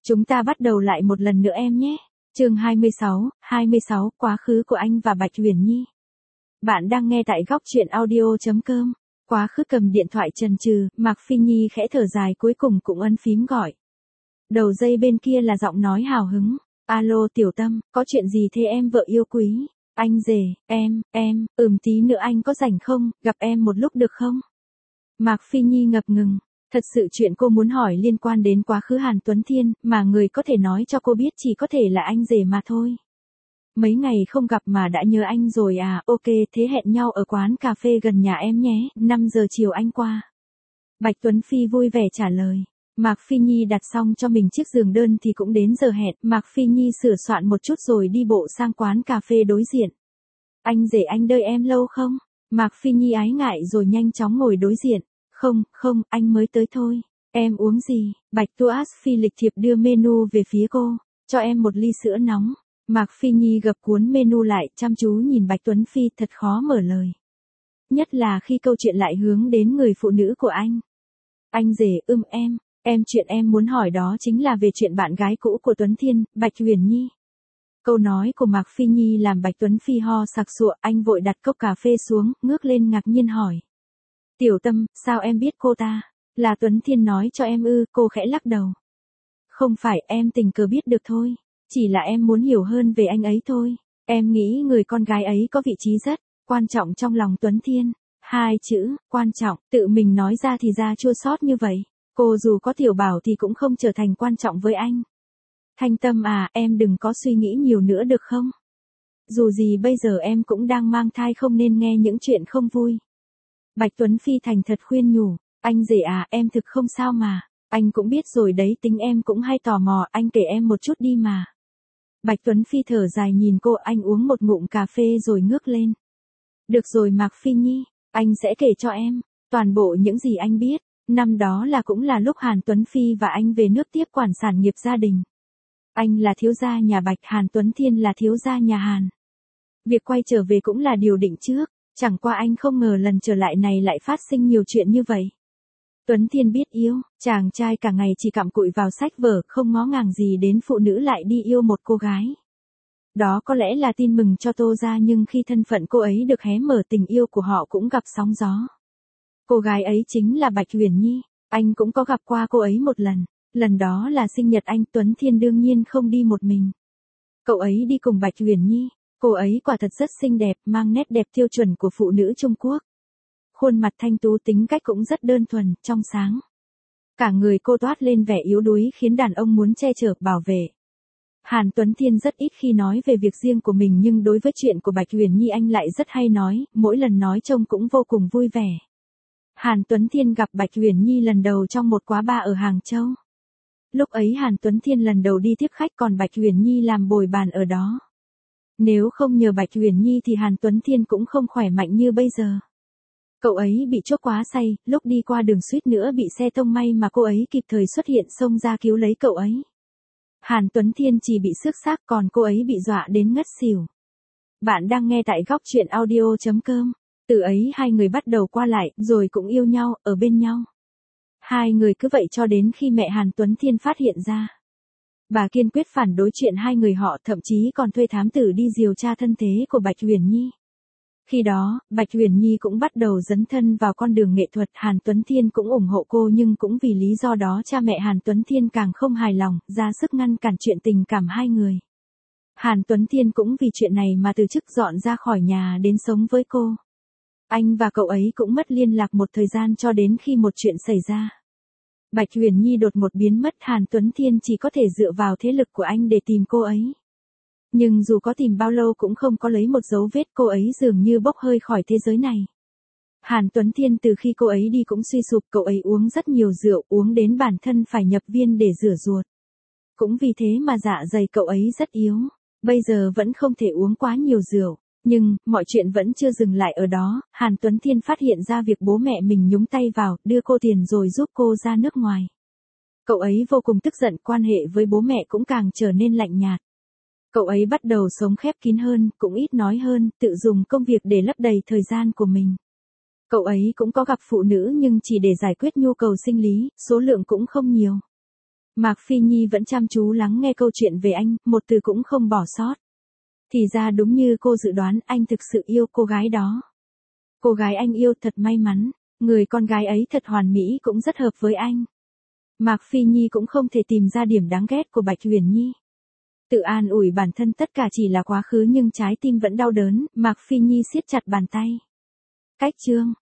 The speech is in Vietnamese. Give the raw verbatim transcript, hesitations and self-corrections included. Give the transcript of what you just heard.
Chúng ta bắt đầu lại một lần nữa em nhé. Chương hai mươi sáu, hai mươi sáu, quá khứ của anh và Bạch Huyền Nhi. Bạn đang nghe tại góc truyện audio chấm com. Quá khứ cầm điện thoại chần chừ, Mạc Phi Nhi khẽ thở dài cuối cùng cũng ấn phím gọi. Đầu dây bên kia là giọng nói hào hứng. Alo Tiểu Tâm, có chuyện gì thế em vợ yêu quý? Anh rể, em, em, ừm tí nữa anh có rảnh không, gặp em một lúc được không? Mạc Phi Nhi ngập ngừng. Thật sự chuyện cô muốn hỏi liên quan đến quá khứ Hàn Tuấn Thiên, mà người có thể nói cho cô biết chỉ có thể là anh rể mà thôi. Mấy ngày không gặp mà đã nhớ anh rồi à, ok thế hẹn nhau ở quán cà phê gần nhà em nhé, năm giờ chiều anh qua. Bạch Tuấn Phi vui vẻ trả lời. Mạc Phi Nhi đặt xong cho mình chiếc giường đơn thì cũng đến giờ hẹn, Mạc Phi Nhi sửa soạn một chút rồi đi bộ sang quán cà phê đối diện. Anh rể anh đợi em lâu không? Mạc Phi Nhi ái ngại rồi nhanh chóng ngồi đối diện. Không, không, anh mới tới thôi. Em uống gì? Bạch Tuas Phi lịch thiệp đưa menu về phía cô. Cho em một ly sữa nóng. Mạc Phi Nhi gập cuốn menu lại, chăm chú nhìn Bạch Tuấn Phi thật khó mở lời. Nhất là khi câu chuyện lại hướng đến người phụ nữ của anh. Anh rể ưm em, em chuyện em muốn hỏi đó chính là về chuyện bạn gái cũ của Tuấn Thiên, Bạch Huyền Nhi. Câu nói của Mạc Phi Nhi làm Bạch Tuấn Phi ho sặc sụa, anh vội đặt cốc cà phê xuống, ngước lên ngạc nhiên hỏi. Tiểu Tâm, sao em biết cô ta? Là Tuấn Thiên nói cho em ư, cô khẽ lắc đầu. Không phải em tình cờ biết được thôi, chỉ là em muốn hiểu hơn về anh ấy thôi. Em nghĩ người con gái ấy có vị trí rất quan trọng trong lòng Tuấn Thiên. Hai chữ, quan trọng, tự mình nói ra thì ra chua xót như vậy. Cô dù có Tiểu Bảo thì cũng không trở thành quan trọng với anh. Thanh Tâm à, em đừng có suy nghĩ nhiều nữa được không? Dù gì bây giờ em cũng đang mang thai không nên nghe những chuyện không vui. Bạch Tuấn Phi thành thật khuyên nhủ, anh rể à, em thực không sao mà, anh cũng biết rồi đấy tính em cũng hay tò mò, anh kể em một chút đi mà. Bạch Tuấn Phi thở dài nhìn cô, anh uống một ngụm cà phê rồi ngước lên. Được rồi Mạc Phi Nhi, anh sẽ kể cho em, toàn bộ những gì anh biết, năm đó là cũng là lúc Hàn Tuấn Phi và anh về nước tiếp quản sản nghiệp gia đình. Anh là thiếu gia nhà Bạch, Hàn Tuấn Thiên là thiếu gia nhà Hàn. Việc quay trở về cũng là điều định trước. Chẳng qua anh không ngờ lần trở lại này lại phát sinh nhiều chuyện như vậy. Tuấn Thiên biết yêu, chàng trai cả ngày chỉ cặm cụi vào sách vở, không ngó ngàng gì đến phụ nữ lại đi yêu một cô gái. Đó có lẽ là tin mừng cho Tô gia nhưng khi thân phận cô ấy được hé mở tình yêu của họ cũng gặp sóng gió. Cô gái ấy chính là Bạch Huyền Nhi, anh cũng có gặp qua cô ấy một lần, lần đó là sinh nhật anh. Tuấn Thiên đương nhiên không đi một mình. Cậu ấy đi cùng Bạch Huyền Nhi. Cô ấy quả thật rất xinh đẹp, mang nét đẹp tiêu chuẩn của phụ nữ Trung Quốc. Khuôn mặt thanh tú, tính cách cũng rất đơn thuần, trong sáng. Cả người cô toát lên vẻ yếu đuối khiến đàn ông muốn che chở, bảo vệ. Hàn Tuấn Thiên rất ít khi nói về việc riêng của mình nhưng đối với chuyện của Bạch Huyền Nhi anh lại rất hay nói, mỗi lần nói trông cũng vô cùng vui vẻ. Hàn Tuấn Thiên gặp Bạch Huyền Nhi lần đầu trong một quán bar ở Hàng Châu. Lúc ấy Hàn Tuấn Thiên lần đầu đi tiếp khách còn Bạch Huyền Nhi làm bồi bàn ở đó. Nếu không nhờ Bạch Huyền Nhi thì Hàn Tuấn Thiên cũng không khỏe mạnh như bây giờ. Cậu ấy bị chốc quá say, lúc đi qua đường suýt nữa bị xe tông, may mà cô ấy kịp thời xuất hiện xông ra cứu lấy cậu ấy. Hàn Tuấn Thiên chỉ bị xước xác còn cô ấy bị dọa đến ngất xỉu. Bạn đang nghe tại góc truyện audio chấm com. Từ ấy hai người bắt đầu qua lại, rồi cũng yêu nhau, ở bên nhau. Hai người cứ vậy cho đến khi mẹ Hàn Tuấn Thiên phát hiện ra. Bà kiên quyết phản đối chuyện hai người họ, thậm chí còn thuê thám tử đi điều tra thân thế của Bạch Huyền Nhi. Khi đó, Bạch Huyền Nhi cũng bắt đầu dấn thân vào con đường nghệ thuật, Hàn Tuấn Thiên cũng ủng hộ cô nhưng cũng vì lý do đó cha mẹ Hàn Tuấn Thiên càng không hài lòng, ra sức ngăn cản chuyện tình cảm hai người. Hàn Tuấn Thiên cũng vì chuyện này mà từ chức dọn ra khỏi nhà đến sống với cô. Anh và cậu ấy cũng mất liên lạc một thời gian cho đến khi một chuyện xảy ra. Bạch Huyền Nhi đột ngột biến mất, Hàn Tuấn Thiên chỉ có thể dựa vào thế lực của anh để tìm cô ấy. Nhưng dù có tìm bao lâu cũng không có lấy một dấu vết, cô ấy dường như bốc hơi khỏi thế giới này. Hàn Tuấn Thiên từ khi cô ấy đi cũng suy sụp, cậu ấy uống rất nhiều rượu, uống đến bản thân phải nhập viên để rửa ruột. Cũng vì thế mà dạ dày cậu ấy rất yếu, bây giờ vẫn không thể uống quá nhiều rượu. Nhưng, mọi chuyện vẫn chưa dừng lại ở đó, Hàn Tuấn Thiên phát hiện ra việc bố mẹ mình nhúng tay vào, đưa cô tiền rồi giúp cô ra nước ngoài. Cậu ấy vô cùng tức giận, quan hệ với bố mẹ cũng càng trở nên lạnh nhạt. Cậu ấy bắt đầu sống khép kín hơn, cũng ít nói hơn, tự dùng công việc để lấp đầy thời gian của mình. Cậu ấy cũng có gặp phụ nữ nhưng chỉ để giải quyết nhu cầu sinh lý, số lượng cũng không nhiều. Mạc Phi Nhi vẫn chăm chú lắng nghe câu chuyện về anh, một từ cũng không bỏ sót. Thì ra đúng như cô dự đoán, anh thực sự yêu cô gái đó. Cô gái anh yêu thật may mắn, người con gái ấy thật hoàn mỹ cũng rất hợp với anh. Mạc Phi Nhi cũng không thể tìm ra điểm đáng ghét của Bạch Uyển Nhi. Tự an ủi bản thân tất cả chỉ là quá khứ nhưng trái tim vẫn đau đớn, Mạc Phi Nhi siết chặt bàn tay. Cách chương